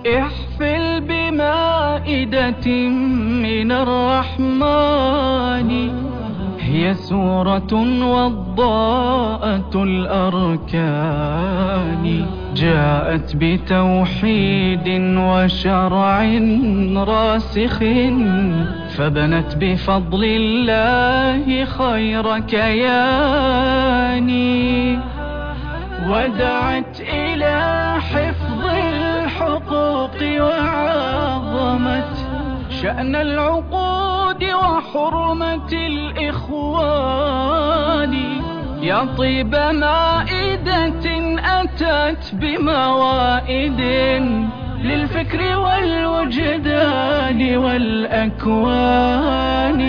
احفل بمائدة من الرحمن، هي سورة وضاءة الأركان، جاءت بتوحيد وشرع راسخ، فبنت بفضل الله خير كيان، ودعت إلى حفظ الحقوق وعظمت شأن العقود وحرمة الإخوان. يا طيب مائدة أتت بموائد للفكر والوجدان والأكوان.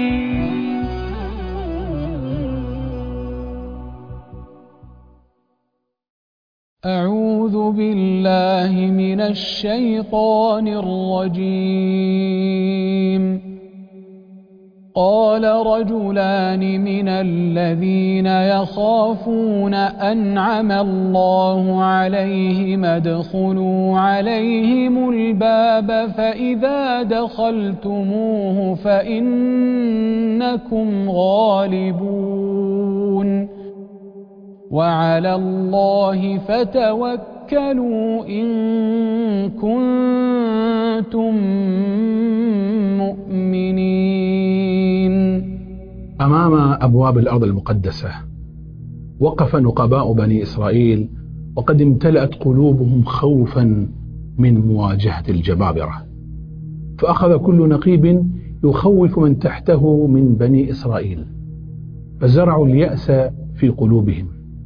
أعوذ بالله من الشيطان الرجيم. قال رجلان من الذين يخافون أنعم الله عليهم ادخلوا عليهم الباب فإذا دخلتموه فإنكم غالبون وعلى الله فتوكلوا إن كنتم مؤمنين. أمام أبواب الأرض المقدسة وقف نقباء بني إسرائيل، وقد امتلأت قلوبهم خوفا من مواجهة الجبابرة، فأخذ كل نقيب يخوف من تحته من بني إسرائيل، فزرعوا اليأس في قلوبهم.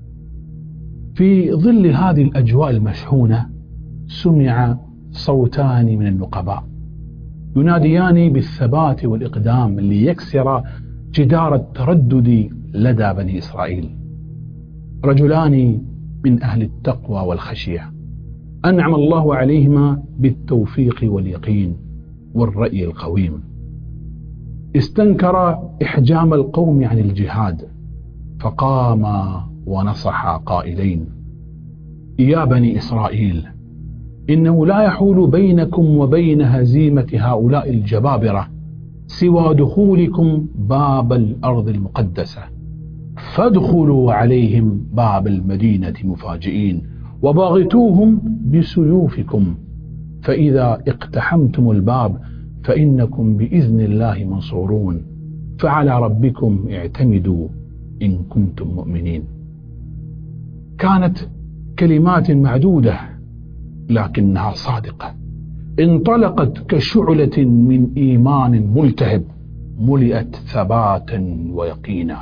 في ظل هذه الأجواء المشحونة سمع صوتان من النقباء يناديان بالثبات والإقدام ليكسر جدار التردد لدى بني إسرائيل. رجلان من أهل التقوى والخشية أنعم الله عليهما بالتوفيق واليقين والرأي القويم، استنكر إحجام القوم عن الجهاد، فقاما ونصح قائلين: يا بني إسرائيل، إنه لا يحول بينكم وبين هزيمة هؤلاء الجبابرة سوى دخولكم باب الأرض المقدسة، فادخلوا عليهم باب المدينة مفاجئين وباغتوهم بسيوفكم، فإذا اقتحمتم الباب فإنكم بإذن الله منصورون، فعلى ربكم اعتمدوا إن كنتم مؤمنين. كانت كلمات معدودة لكنها صادقة، انطلقت كشعلة من إيمان ملتهب ملئت ثباتا ويقينا.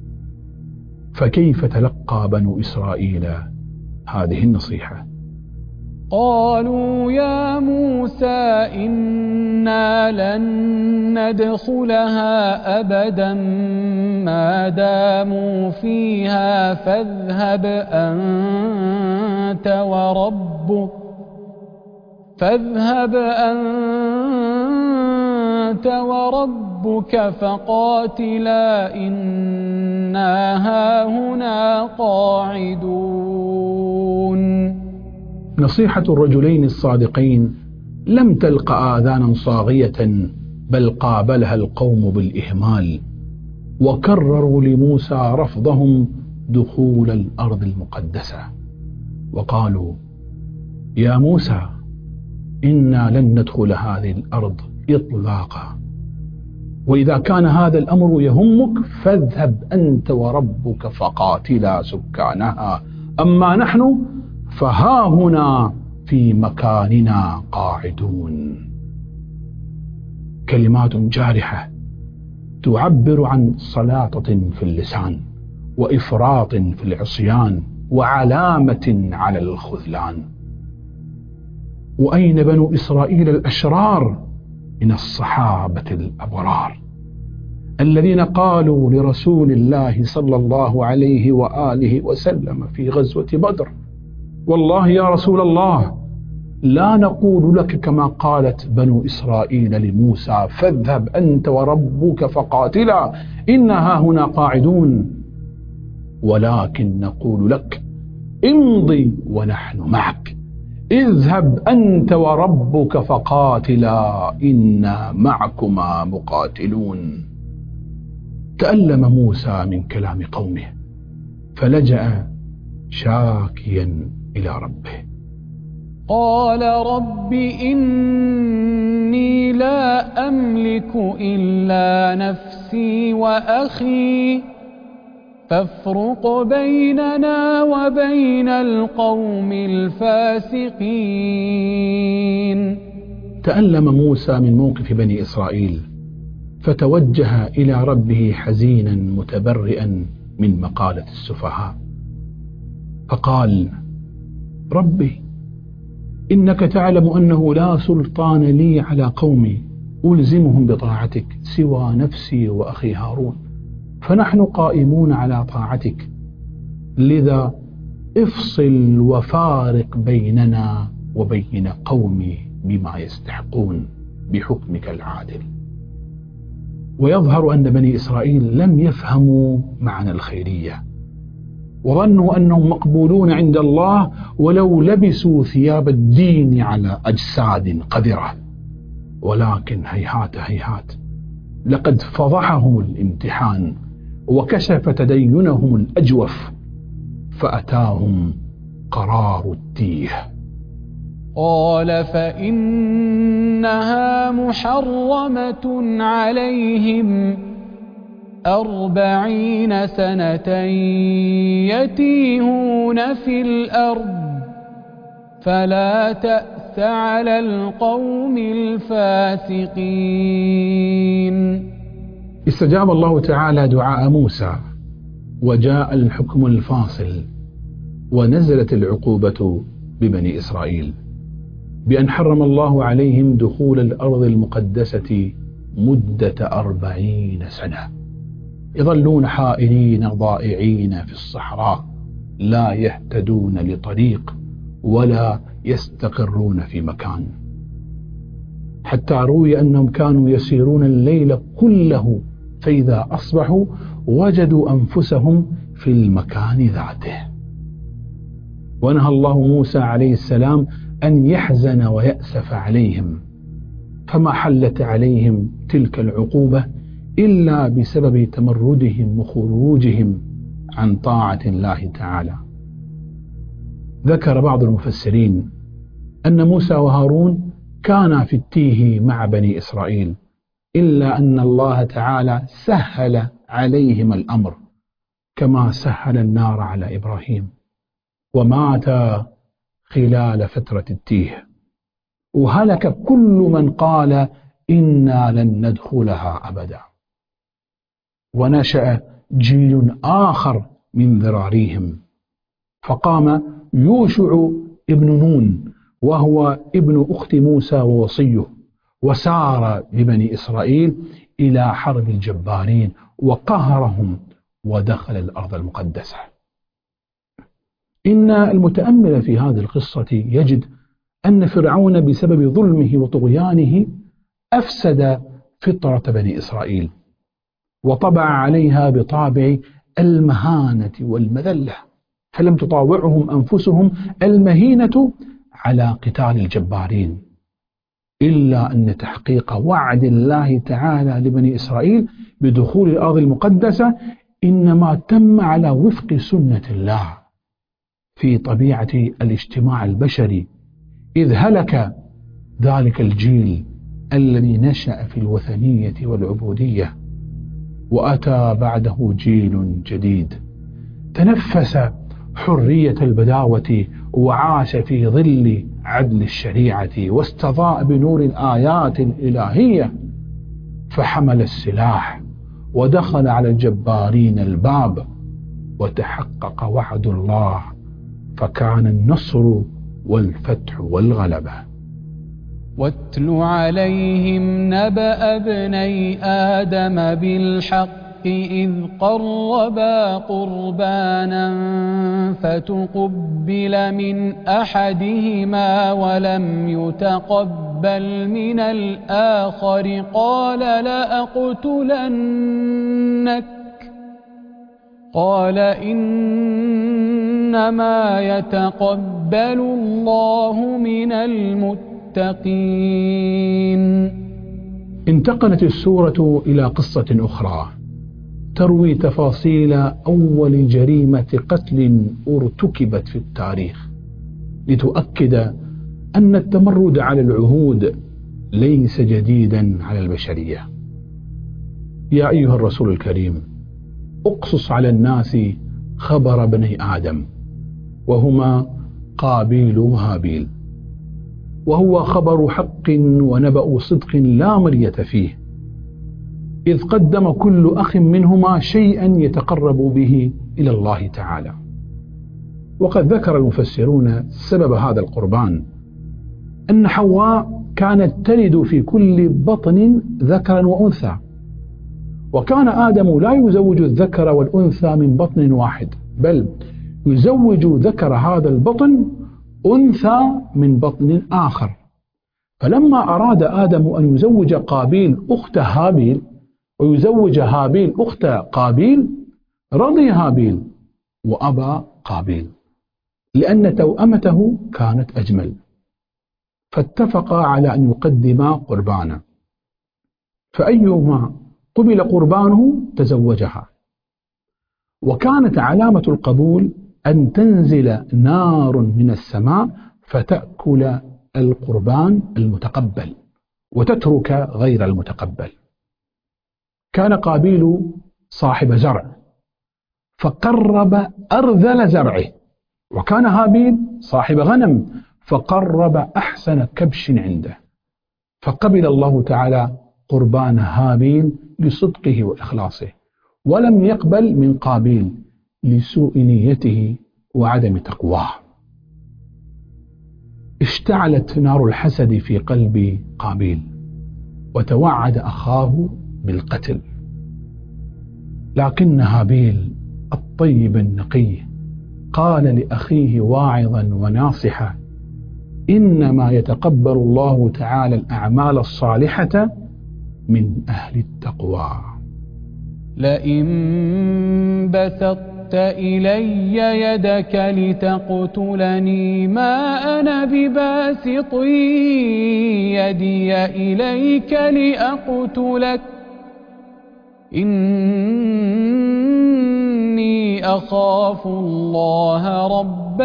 فكيف تلقى بنو إسرائيل هذه النصيحة؟ قالوا يا موسى إنا لن ندخلها أبدا ما داموا فيها فاذهب أنت وربك فقاتلا إنا هاهنا قاعدون. نصيحة الرجلين الصادقين لم تلق آذانا صاغية، بل قابلها القوم بالإهمال، وكرروا لموسى رفضهم دخول الأرض المقدسة، وقالوا: يا موسى إنا لن ندخل هذه الأرض إطلاقا، وإذا كان هذا الأمر يهمك فاذهب أنت وربك فقاتلا سكانها، أما نحن فها هنا في مكاننا قاعدون. كلمات جارحة تعبر عن سلاطة في اللسان وإفراط في العصيان وعلامة على الخذلان. وأين بنو إسرائيل الأشرار من الصحابة الأبرار الذين قالوا لرسول الله صلى الله عليه وآله وسلم في غزوة بدر: والله يا رسول الله لا نقول لك كما قالت بنو إسرائيل لموسى فاذهب أنت وربك فقاتلا إنها هنا قاعدون، ولكن نقول لك امضي ونحن معك، اذهب أنت وربك فقاتلا إنا معكما مقاتلون. تألم موسى من كلام قومه فلجأ شاكيا إلى ربه. قال رب إني لا أملك إلا نفسي وأخي فافرق بيننا وبين القوم الفاسقين. تألم موسى من موقف بني إسرائيل فتوجه إلى ربه حزينا متبرئا من مقالة السفهاء فقال ربي إنك تعلم أنه لا سلطان لي على قومي ألزمهم بطاعتك سوى نفسي وأخي هارون فنحن قائمون على طاعتك لذا افصل وفارق بيننا وبين قومي بما يستحقون بحكمك العادل. ويظهر أن بني إسرائيل لم يفهموا معنى الخيرية وظنوا أنهم مقبولون عند الله ولو لبسوا ثياب الدين على أجساد قذرة، ولكن هيهات هيهات لقد فضحهم الامتحان وكشف تدينهم الأجوف فأتاهم قرار التيه. قال فإنها محرمة عليهم 40 سنة يتيهون في الأرض فلا تأس على القوم الفاسقين. استجاب الله تعالى دعاء موسى وجاء الحكم الفاصل ونزلت العقوبة ببني إسرائيل بأن حرم الله عليهم دخول الأرض المقدسة مدة 40 سنة يظلون حائرين ضائعين في الصحراء لا يهتدون لطريق ولا يستقرون في مكان، حتى روي أنهم كانوا يسيرون الليل كله فإذا أصبحوا وجدوا أنفسهم في المكان ذاته. ونهى الله موسى عليه السلام أن يحزن ويأسف عليهم فما حلت عليهم تلك العقوبة إلا بسبب تمردهم وخروجهم عن طاعة الله تعالى. ذكر بعض المفسرين أن موسى وهارون كانا في التيه مع بني إسرائيل إلا أن الله تعالى سهل عليهم الأمر كما سهل النار على إبراهيم ومات خلال فترة التيه، وهلك كل من قال إنا لن ندخلها أبدا، ونشأ جيل آخر من ذراريهم فقام يوشع ابن نون وهو ابن أخت موسى ووصيه وسار ببني إسرائيل إلى حرب الجبارين وقهرهم ودخل الأرض المقدسة. إن المتأمل في هذه القصة يجد أن فرعون بسبب ظلمه وطغيانه أفسد فطرة بني إسرائيل وطبع عليها بطابع المهانة والمذلة، فلم تطاوعهم أنفسهم المهينة على قتال الجبارين، إلا أن تحقيق وعد الله تعالى لبني إسرائيل بدخول الأرض المقدسة إنما تم على وفق سنة الله في طبيعة الاجتماع البشري، إذ هلك ذلك الجيل الذي نشأ في الوثنية والعبودية وأتى بعده جيل جديد تنفس حرية البداوة وعاش في ظل عدل الشريعة واستضاء بنور الآيات الإلهية فحمل السلاح ودخل على الجبارين الباب وتحقق وعد الله فكان النصر والفتح والغلبة. واتل عليهم نبأ ابني آدم بالحق إذ قربا قربانا فتقبل من أحدهما ولم يتقبل من الآخر قال لأقتلنك قال إنما إنما يتقبل الله من المتقين. انتقلت السورة إلى قصة أخرى تروي تفاصيل أول جريمة قتل ارتكبت في التاريخ، لتؤكد أن التمرد على العهود ليس جديدا على البشرية. يا أيها الرسول الكريم، اقصص على الناس خبر بني آدم، وهما قابيل وهابيل، وهو خبر حق ونبأ صدق لا مرية فيه، إذ قدم كل أخ منهما شيئا يتقرب به إلى الله تعالى. وقد ذكر المفسرون سبب هذا القربان أن حواء كانت تلد في كل بطن ذكرا وأنثى، وكان آدم لا يزوج الذكر والأنثى من بطن واحد، بل يزوج ذكر هذا البطن أنثى من بطن آخر. فلما أراد آدم أن يزوج قابيل أخت هابيل ويزوج هابيل أخت قابيل، رضي هابيل وأبى قابيل لأن توأمته كانت أجمل، فاتفقا على أن يقدما قربانا، فأيهما قبل قربانه تزوجها. وكانت علامة القبول أن تنزل نار من السماء فتأكل القربان المتقبل وتترك غير المتقبل. كان قابيل صاحب زرع فقرب أرذل زرعه، وكان هابيل صاحب غنم فقرب أحسن كبش عنده، فقبل الله تعالى قربان هابيل لصدقه وإخلاصه، ولم يقبل من قابيل لسوء نيته وعدم تقواه. اشتعلت نار الحسد في قلب قابيل وتوعد أخاه بالقتل، لكن هابيل الطيب النقي قال لأخيه واعظا وناصحا: إنما يتقبل الله تعالى الأعمال الصالحة من أهل التقوى. لئن بسطت إلي يدك لتقتلني ما أنا بباسط يدي إليك لأقتلك إني أخاف الله رب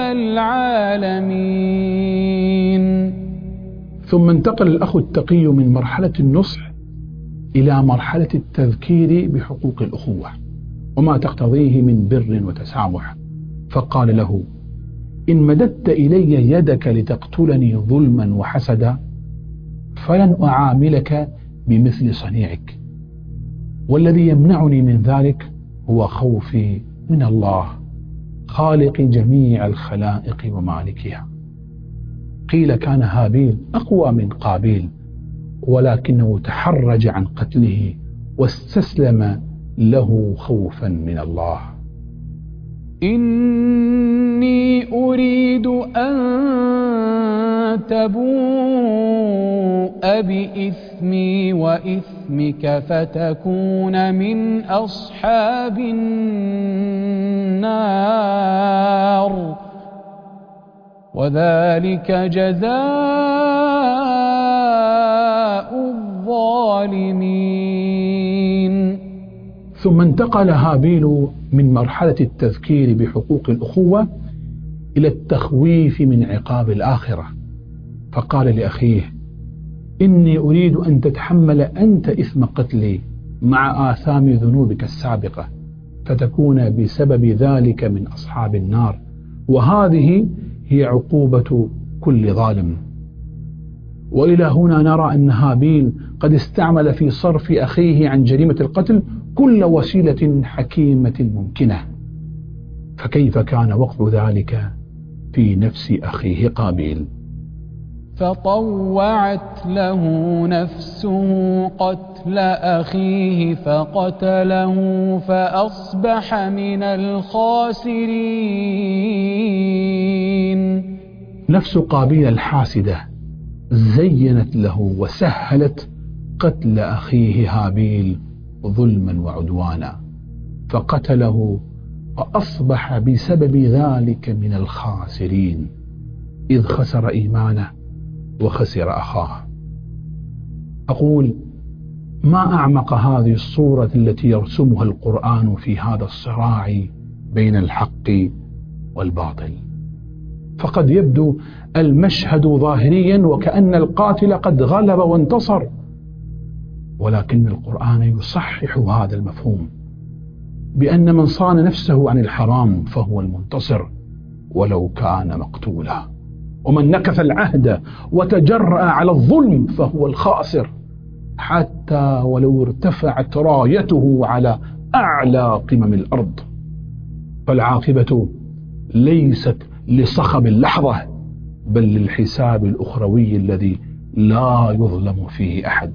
العالمين. ثم انتقل الأخ التقي من مرحلة النصح إلى مرحلة التذكير بحقوق الأخوة وما تقتضيه من بر وتسامح، فقال له: إن مددت إلي يدك لتقتلني ظلما وحسدا فلن أعاملك بمثل صنيعك، والذي يمنعني من ذلك هو خوفي من الله خالق جميع الخلائق ومالكها. قيل كان هابيل أقوى من قابيل، ولكنه تحرج عن قتله واستسلم له خوفا من الله. إني أريد أن تبوء بإثمي وإثمك فتكون من أصحاب النار وذلك جزاء الظالمين. ثم انتقل هابيل من مرحلة التذكير بحقوق الأخوة إلى التخويف من عقاب الآخرة، فقال لأخيه: إني أريد أن تتحمل أنت إثم قتلي مع آثام ذنوبك السابقة فتكون بسبب ذلك من أصحاب النار، وهذه هي عقوبة كل ظالم. وإلى هنا نرى أن هابيل قد استعمل في صرف أخيه عن جريمة القتل كل وسيلة حكيمة ممكنة، فكيف كان وقع ذلك في نفس أخيه قابيل؟ فطوعت له نفسه قتل أخيه فقتله فأصبح من الخاسرين. نفس قابيل الحاسدة زينت له وسهلت قتل أخيه هابيل ظلما وعدوانا، فقتله فأصبح بسبب ذلك من الخاسرين، إذ خسر إيمانه وخسر أخاه. أقول: ما أعمق هذه الصورة التي يرسمها القرآن في هذا الصراع بين الحق والباطل. فقد يبدو المشهد ظاهريا وكأن القاتل قد غلب وانتصر، ولكن القرآن يصحح هذا المفهوم بأن من صان نفسه عن الحرام فهو المنتصر ولو كان مقتولا، ومن نكث العهد وتجرأ على الظلم فهو الخاسر حتى ولو ارتفعت رايته على أعلى قمم الأرض. فالعاقبة ليست لصخب اللحظة بل للحساب الأخروي الذي لا يظلم فيه أحد.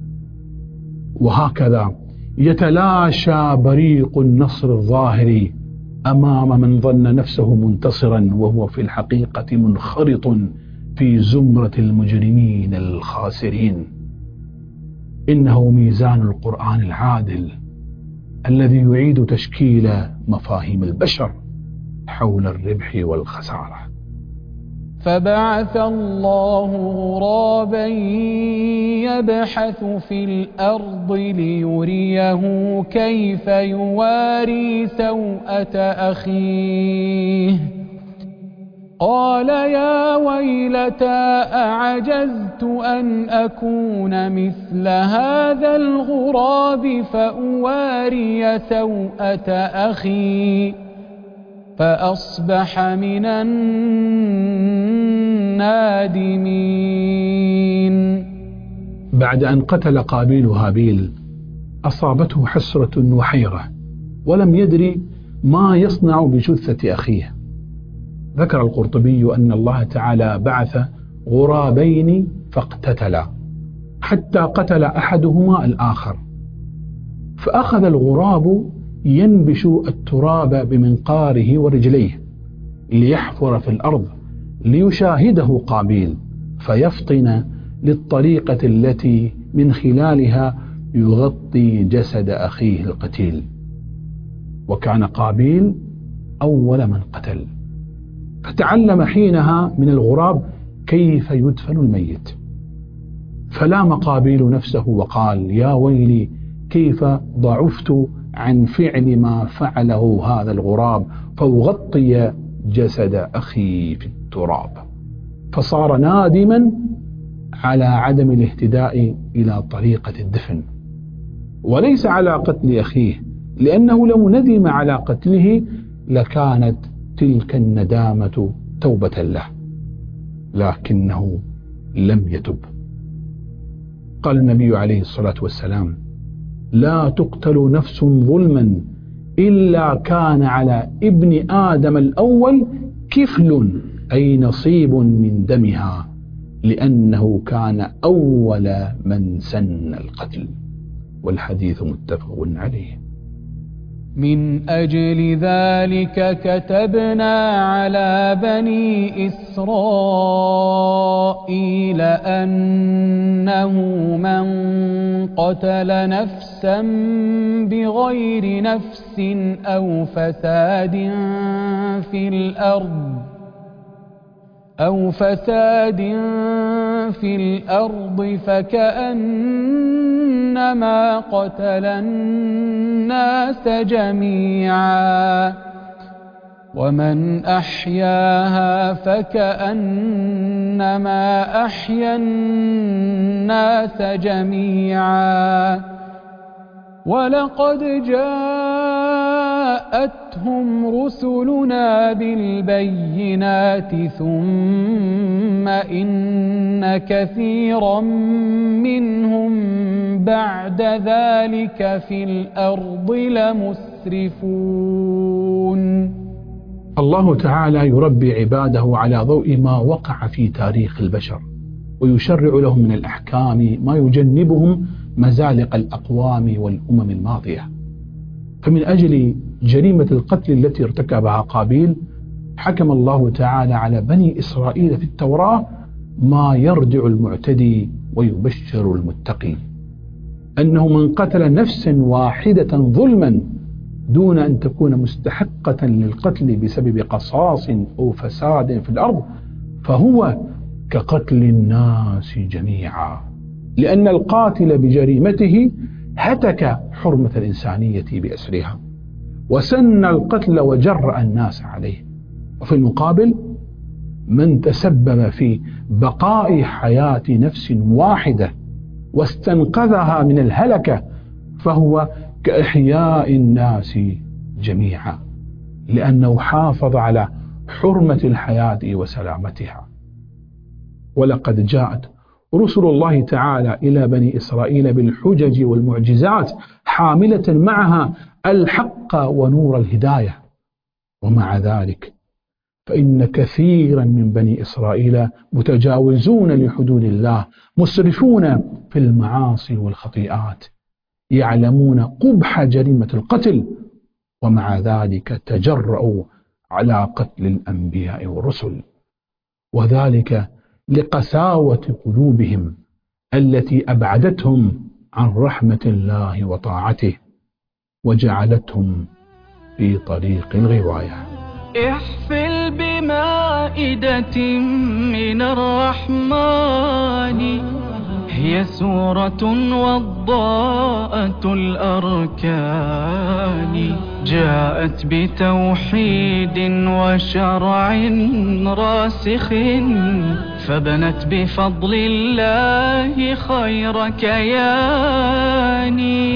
وهكذا يتلاشى بريق النصر الظاهري أمام من ظن نفسه منتصرا وهو في الحقيقة منخرط في زمرة المجرمين الخاسرين. إنه ميزان القرآن العادل الذي يعيد تشكيل مفاهيم البشر حول الربح والخسارة. فبعث الله غرابا يبحث في الأرض ليريه كيف يواري سوءة أخيه، قال يا ويلتى أعجزت أن أكون مثل هذا الغراب فأواري سوءة أخي، فأصبح من النادمين. بعد أن قتل قابيل هابيل أصابته حسرة وحيرة، ولم يدري ما يصنع بجثة أخيه. ذكر القرطبي أن الله تعالى بعث غرابين فاقتتلا حتى قتل أحدهما الآخر، فأخذ الغراب ينبش التراب بمنقاره ورجليه ليحفر في الأرض ليشاهده قابيل فيفطن للطريقة التي من خلالها يغطي جسد أخيه القتيل. وكان قابيل أول من قتل، فتعلم حينها من الغراب كيف يدفن الميت، فلام قابيل نفسه وقال يا ويلي كيف ضعفت عن فعل ما فعله هذا الغراب فأغطي جسد أخي في التراب، فصار نادما على عدم الاهتداء إلى طريقة الدفن، وليس على قتل أخيه، لأنه لو ندم على قتله لكانت تلك الندامة توبة له، لكنه لم يتب. قال النبي عليه الصلاة والسلام لا تقتل نفس ظلما إلا كان على ابن آدم الأول كفل أي نصيب من دمها، لأنه كان أول من سن القتل. والحديث متفق عليه. من أجل ذلك كتبنا على بني إسرائيل أنه من قتل نفسا بغير نفس أو فساد في الأرض فكأنما قتل الناس جميعا، ومن أحياها فكأنما أحيا الناس جميعا. ولقد جاءتهم رسلنا بالبينات ثم إن كثيرا منهم بعد ذلك في الأرض لمسرفون. الله تعالى يربي عباده على ضوء ما وقع في تاريخ البشر، ويشرع لهم من الأحكام ما يجنبهم مزالق الأقوام والأمم الماضية. فمن أجل جريمة القتل التي ارتكبها قابيل حكم الله تعالى على بني إسرائيل في التوراة ما يردع المعتدي ويبشر المتقي، أنه من قتل نفسا واحدة ظلما دون أن تكون مستحقة للقتل بسبب قصاص أو فساد في الأرض، فهو كقتل الناس جميعا، لأن القاتل بجريمته هتك حرمة الإنسانية بأسرها وسن القتل وجرأ الناس عليه. وفي المقابل من تسبب في بقاء حياة نفس واحدة واستنقذها من الهلكة فهو كإحياء الناس جميعا، لأنه حافظ على حرمة الحياة وسلامتها. ولقد جاءت رسل الله تعالى إلى بني إسرائيل بالحجج والمعجزات حاملة معها الحق ونور الهداية، ومع ذلك فإن كثيرا من بني إسرائيل متجاوزون لحدود الله، مسرفون في المعاصي والخطيئات، يعلمون قبح جريمة القتل، ومع ذلك تجرؤوا على قتل الأنبياء والرسل، وذلك لقساوة قلوبهم التي أبعدتهم عن رحمة الله وطاعته وجعلتهم في طريق الغواية. احفل بمائدة من الرحمن، هي سورة وضاءة الأركان، جاءت بتوحيد وشرع راسخ، فبنت بفضل الله خير كيان،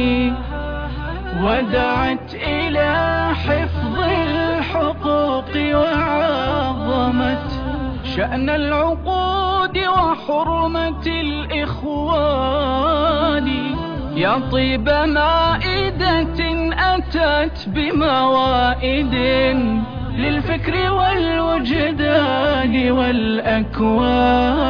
ودعت إلى حفظ الحقوق وعظمت شأن العقود وحرمة الإخوان. يا طيب مائدة أتت بموائد للفكر والوجدان والأكوان.